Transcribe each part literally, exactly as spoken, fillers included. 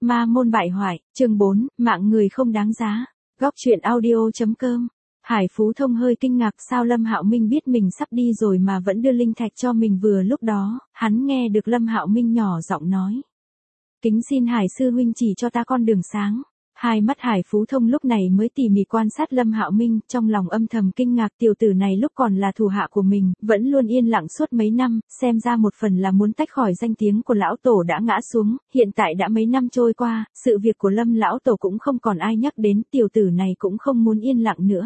Ma môn bại hoại, chương bốn, mạng người không đáng giá. Góc truyện audio.com. Hải Phú Thông hơi kinh ngạc sao Lâm Hạo Minh biết mình sắp đi rồi mà vẫn đưa linh thạch cho mình. Vừa lúc đó, hắn nghe được Lâm Hạo Minh nhỏ giọng nói. Kính xin Hải sư huynh chỉ cho ta con đường sáng. Hai mắt Hải Phú Thông lúc này mới tỉ mỉ quan sát Lâm Hạo Minh, trong lòng âm thầm kinh ngạc tiểu tử này lúc còn là thủ hạ của mình, vẫn luôn yên lặng suốt mấy năm, xem ra một phần là muốn tách khỏi danh tiếng của lão tổ đã ngã xuống, hiện tại đã mấy năm trôi qua, sự việc của Lâm lão tổ cũng không còn ai nhắc đến, tiểu tử này cũng không muốn yên lặng nữa.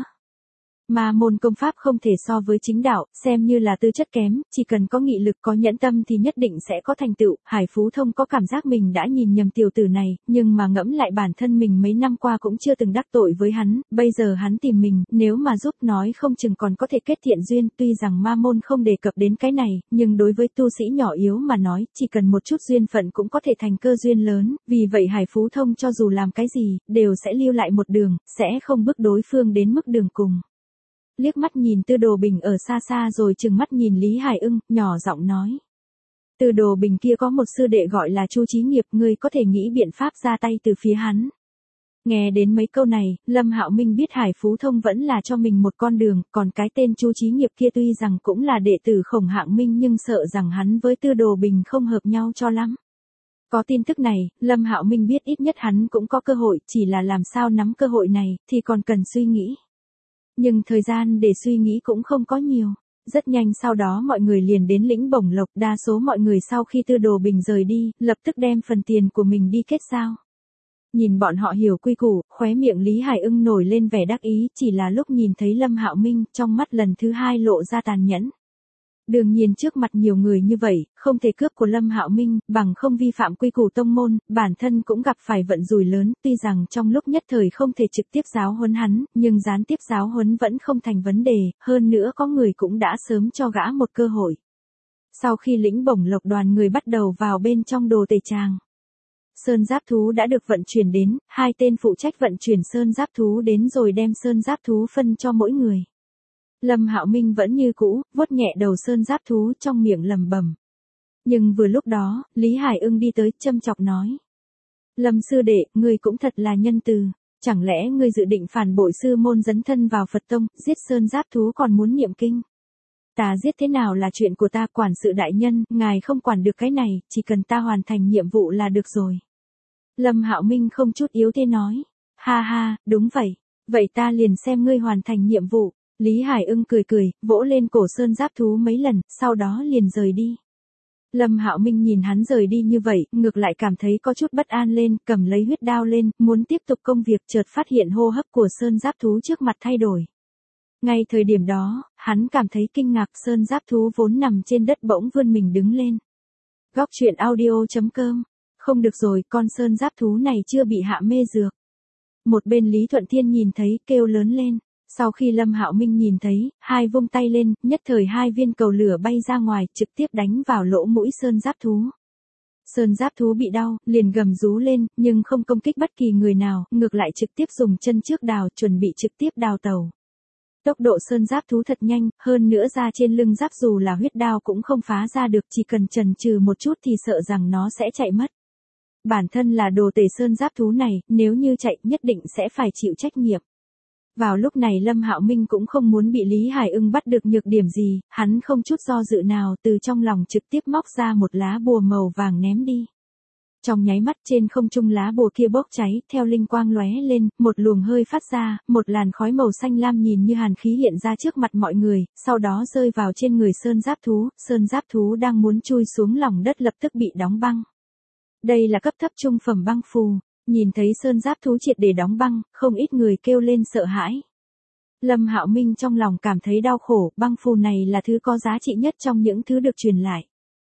Ma môn công pháp không thể so với chính đạo, xem như là tư chất kém, chỉ cần có nghị lực có nhẫn tâm thì nhất định sẽ có thành tựu. Hải Phú Thông có cảm giác mình đã nhìn nhầm tiểu tử này, nhưng mà ngẫm lại bản thân mình mấy năm qua cũng chưa từng đắc tội với hắn, bây giờ hắn tìm mình, nếu mà giúp nói không chừng còn có thể kết thiện duyên. Tuy rằng ma môn không đề cập đến cái này, nhưng đối với tu sĩ nhỏ yếu mà nói, chỉ cần một chút duyên phận cũng có thể thành cơ duyên lớn, vì vậy Hải Phú Thông cho dù làm cái gì, đều sẽ lưu lại một đường, sẽ không bước đối phương đến mức đường cùng. Liếc mắt nhìn Tư Đồ Bình ở xa xa rồi trừng mắt nhìn Lý Hải Ưng, nhỏ giọng nói. Tư Đồ Bình kia có một sư đệ gọi là Chu Chí Nghiệp, ngươi có thể nghĩ biện pháp ra tay từ phía hắn. Nghe đến mấy câu này, Lâm Hạo Minh biết Hải Phú Thông vẫn là cho mình một con đường, còn cái tên Chu Chí Nghiệp kia tuy rằng cũng là đệ tử Khổng Hạng Minh nhưng sợ rằng hắn với Tư Đồ Bình không hợp nhau cho lắm. Có tin tức này, Lâm Hạo Minh biết ít nhất hắn cũng có cơ hội, chỉ là làm sao nắm cơ hội này, thì còn cần suy nghĩ. Nhưng thời gian để suy nghĩ cũng không có nhiều. Rất nhanh sau đó mọi người liền đến lĩnh Bổng Lộc, đa số mọi người sau khi Tư Đồ Bình rời đi, lập tức đem phần tiền của mình đi kết giao. Nhìn bọn họ hiểu quy củ, khóe miệng Lý Hải Ưng nổi lên vẻ đắc ý, chỉ là lúc nhìn thấy Lâm Hạo Minh, trong mắt lần thứ hai lộ ra tàn nhẫn. Đương nhiên trước mặt nhiều người như vậy, không thể cướp của Lâm Hạo Minh, bằng không vi phạm quy củ tông môn, bản thân cũng gặp phải vận rủi lớn, tuy rằng trong lúc nhất thời không thể trực tiếp giáo huấn hắn, nhưng gián tiếp giáo huấn vẫn không thành vấn đề, hơn nữa có người cũng đã sớm cho gã một cơ hội. Sau khi lĩnh Bổng Lộc đoàn người bắt đầu vào bên trong đồ tể tràng. Sơn giáp thú đã được vận chuyển đến, hai tên phụ trách vận chuyển sơn giáp thú đến rồi đem sơn giáp thú phân cho mỗi người. Lâm Hạo Minh vẫn như cũ, vuốt nhẹ đầu sơn giáp thú trong miệng lẩm bẩm. Nhưng vừa lúc đó, Lý Hải Ưng đi tới châm chọc nói. Lâm sư đệ, ngươi cũng thật là nhân từ, chẳng lẽ ngươi dự định phản bội sư môn dấn thân vào Phật tông, giết sơn giáp thú còn muốn niệm kinh? Ta giết thế nào là chuyện của ta, quản sự đại nhân, ngài không quản được cái này, chỉ cần ta hoàn thành nhiệm vụ là được rồi. Lâm Hạo Minh không chút yếu thế nói. Ha ha, đúng vậy, vậy ta liền xem ngươi hoàn thành nhiệm vụ. Lý Hải Ưng cười cười, vỗ lên cổ sơn giáp thú mấy lần, sau đó liền rời đi. Lâm Hạo Minh nhìn hắn rời đi như vậy, ngược lại cảm thấy có chút bất an lên, cầm lấy huyết đao lên, muốn tiếp tục công việc, chợt phát hiện hô hấp của sơn giáp thú trước mặt thay đổi. Ngay thời điểm đó, hắn cảm thấy kinh ngạc, sơn giáp thú vốn nằm trên đất bỗng vươn mình đứng lên. Góc truyện audio.com. Không được rồi, con sơn giáp thú này chưa bị hạ mê dược. Một bên Lý Thuận Thiên nhìn thấy, kêu lớn lên. Sau khi Lâm Hạo Minh nhìn thấy, hai vung tay lên, nhất thời hai viên cầu lửa bay ra ngoài, trực tiếp đánh vào lỗ mũi sơn giáp thú. Sơn giáp thú bị đau, liền gầm rú lên, nhưng không công kích bất kỳ người nào, ngược lại trực tiếp dùng chân trước đào, chuẩn bị trực tiếp đào tàu. Tốc độ sơn giáp thú thật nhanh, hơn nữa ra trên lưng giáp dù là huyết đao cũng không phá ra được, chỉ cần chần chừ một chút thì sợ rằng nó sẽ chạy mất. Bản thân là đồ tể sơn giáp thú này, nếu như chạy nhất định sẽ phải chịu trách nhiệm. Vào lúc này Lâm Hạo Minh cũng không muốn bị Lý Hải Ưng bắt được nhược điểm gì, hắn không chút do dự nào từ trong lòng trực tiếp móc ra một lá bùa màu vàng ném đi. Trong nháy mắt trên không trung lá bùa kia bốc cháy, theo linh quang lóe lên, một luồng hơi phát ra, một làn khói màu xanh lam nhìn như hàn khí hiện ra trước mặt mọi người, sau đó rơi vào trên người sơn giáp thú, sơn giáp thú đang muốn chui xuống lòng đất lập tức bị đóng băng. Đây là cấp thấp trung phẩm băng phù. Nhìn thấy sơn giáp thú triệt để đóng băng, không ít người kêu lên sợ hãi. Lâm Hạo Minh trong lòng cảm thấy đau khổ, băng phù này là thứ có giá trị nhất trong những thứ được truyền lại.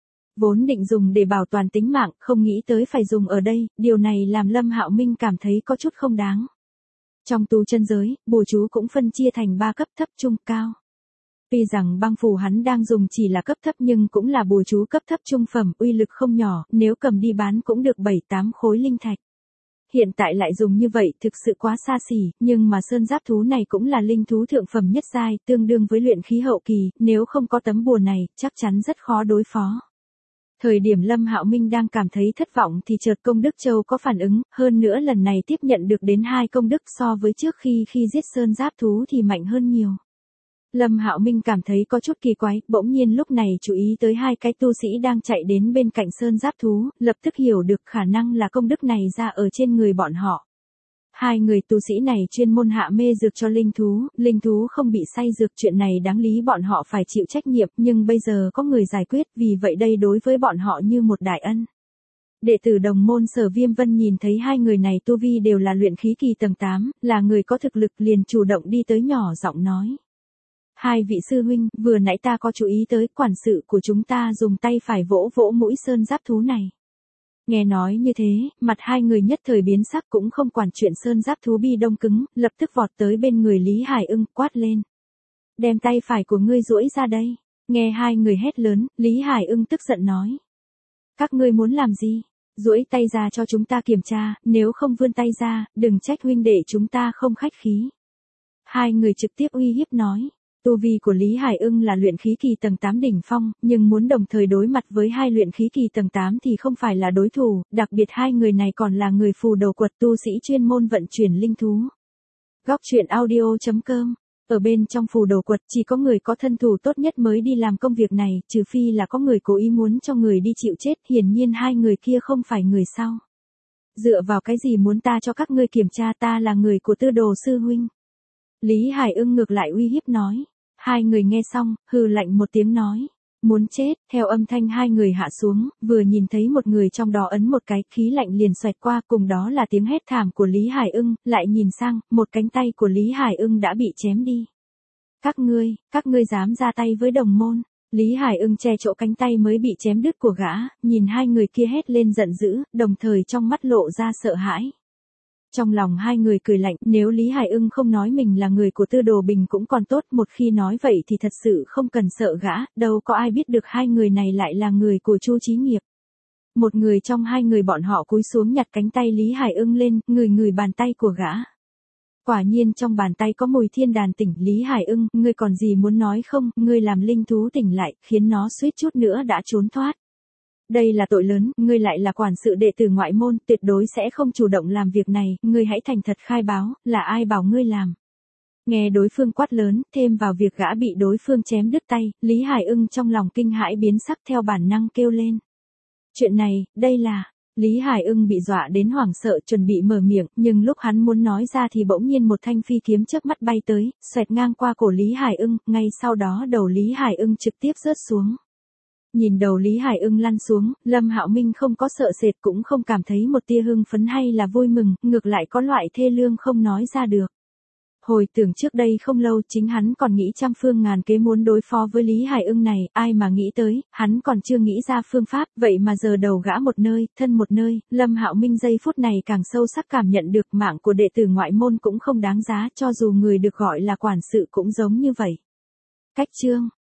Vốn định dùng để bảo toàn tính mạng, không nghĩ tới phải dùng ở đây, điều này làm Lâm Hạo Minh cảm thấy có chút không đáng. Trong tu chân giới, bùa chú cũng phân chia thành ba cấp thấp, trung, cao. Tuy rằng băng phù hắn đang dùng chỉ là cấp thấp nhưng cũng là bùa chú cấp thấp trung phẩm, uy lực không nhỏ, nếu cầm đi bán cũng được bảy tám khối linh thạch. Hiện tại lại dùng như vậy thực sự quá xa xỉ, nhưng mà sơn giáp thú này cũng là linh thú thượng phẩm nhất giai, tương đương với luyện khí hậu kỳ, nếu không có tấm bùa này, chắc chắn rất khó đối phó. Thời điểm Lâm Hạo Minh đang cảm thấy thất vọng thì chợt Công Đức Châu có phản ứng, hơn nữa lần này tiếp nhận được đến hai công đức so với trước khi khi giết sơn giáp thú thì mạnh hơn nhiều. Lâm Hạo Minh cảm thấy có chút kỳ quái, bỗng nhiên lúc này chú ý tới hai cái tu sĩ đang chạy đến bên cạnh sơn giáp thú, lập tức hiểu được khả năng là công đức này ra ở trên người bọn họ. Hai người tu sĩ này chuyên môn hạ mê dược cho linh thú, linh thú không bị say dược, chuyện này đáng lý bọn họ phải chịu trách nhiệm, nhưng bây giờ có người giải quyết, vì vậy đây đối với bọn họ như một đại ân. Đệ tử đồng môn Sở Viêm Vân nhìn thấy hai người này tu vi đều là luyện khí kỳ tầng tám, là người có thực lực, liền chủ động đi tới nhỏ giọng nói. Hai vị sư huynh, vừa nãy ta có chú ý tới quản sự của chúng ta dùng tay phải vỗ vỗ mũi sơn giáp thú này. Nghe nói như thế, mặt hai người nhất thời biến sắc, cũng không quản chuyện sơn giáp thú bi đông cứng, lập tức vọt tới bên người Lý Hải Ưng, quát lên. Đem tay phải của ngươi duỗi ra đây. Nghe hai người hét lớn, Lý Hải Ưng tức giận nói. Các ngươi muốn làm gì? Duỗi tay ra cho chúng ta kiểm tra, nếu không vươn tay ra, đừng trách huynh đệ chúng ta không khách khí. Hai người trực tiếp uy hiếp nói. Tu vi của Lý Hải Ưng là luyện khí kỳ tầng tám đỉnh phong, nhưng muốn đồng thời đối mặt với hai luyện khí kỳ tầng tám thì không phải là đối thủ, đặc biệt hai người này còn là người phù đầu quật, tu sĩ chuyên môn vận chuyển linh thú. Góc truyện audio chấm com. Ở bên trong phù đầu quật chỉ có người có thân thủ tốt nhất mới đi làm công việc này, trừ phi là có người cố ý muốn cho người đi chịu chết, hiển nhiên hai người kia không phải người sau. Dựa vào cái gì muốn ta cho các ngươi kiểm tra, ta là người của Tư Đồ sư huynh. Lý Hải Ưng ngược lại uy hiếp nói. Hai người nghe xong, hừ lạnh một tiếng nói. Muốn chết, theo âm thanh hai người hạ xuống, vừa nhìn thấy một người trong đó ấn một cái, khí lạnh liền xoẹt qua, cùng đó là tiếng hét thảm của Lý Hải Ưng, lại nhìn sang, một cánh tay của Lý Hải Ưng đã bị chém đi. Các ngươi, các ngươi dám ra tay với đồng môn. Lý Hải Ưng che chỗ cánh tay mới bị chém đứt của gã, nhìn hai người kia hét lên giận dữ, đồng thời trong mắt lộ ra sợ hãi. Trong lòng hai người cười lạnh, nếu Lý Hải Ưng không nói mình là người của Tư Đồ Bình cũng còn tốt, một khi nói vậy thì thật sự không cần sợ gã, đâu có ai biết được hai người này lại là người của Chu Chí Nghiệp. Một người trong hai người bọn họ cúi xuống nhặt cánh tay Lý Hải Ưng lên, ngửi ngửi bàn tay của gã. Quả nhiên trong bàn tay có mùi thiên đàn tỉnh. Lý Hải Ưng, ngươi còn gì muốn nói không, ngươi làm linh thú tỉnh lại, khiến nó suýt chút nữa đã trốn thoát. Đây là tội lớn, ngươi lại là quản sự đệ tử ngoại môn, tuyệt đối sẽ không chủ động làm việc này, ngươi hãy thành thật khai báo, là ai bảo ngươi làm. Nghe đối phương quát lớn, thêm vào việc gã bị đối phương chém đứt tay, Lý Hải Ưng trong lòng kinh hãi biến sắc, theo bản năng kêu lên. Chuyện này, đây là... Lý Hải Ưng bị dọa đến hoảng sợ, chuẩn bị mở miệng, nhưng lúc hắn muốn nói ra thì bỗng nhiên một thanh phi kiếm chớp mắt bay tới, xoẹt ngang qua cổ Lý Hải Ưng, ngay sau đó đầu Lý Hải Ưng trực tiếp rớt xuống. Nhìn đầu Lý Hải Ưng lăn xuống, Lâm Hạo Minh không có sợ sệt, cũng không cảm thấy một tia hưng phấn hay là vui mừng, ngược lại có loại thê lương không nói ra được. Hồi tưởng trước đây không lâu, chính hắn còn nghĩ trăm phương ngàn kế muốn đối phó với Lý Hải Ưng này, ai mà nghĩ tới, hắn còn chưa nghĩ ra phương pháp, vậy mà giờ đầu gã một nơi, thân một nơi. Lâm Hạo Minh giây phút này càng sâu sắc cảm nhận được mạng của đệ tử ngoại môn cũng không đáng giá, cho dù người được gọi là quản sự cũng giống như vậy. Cách chương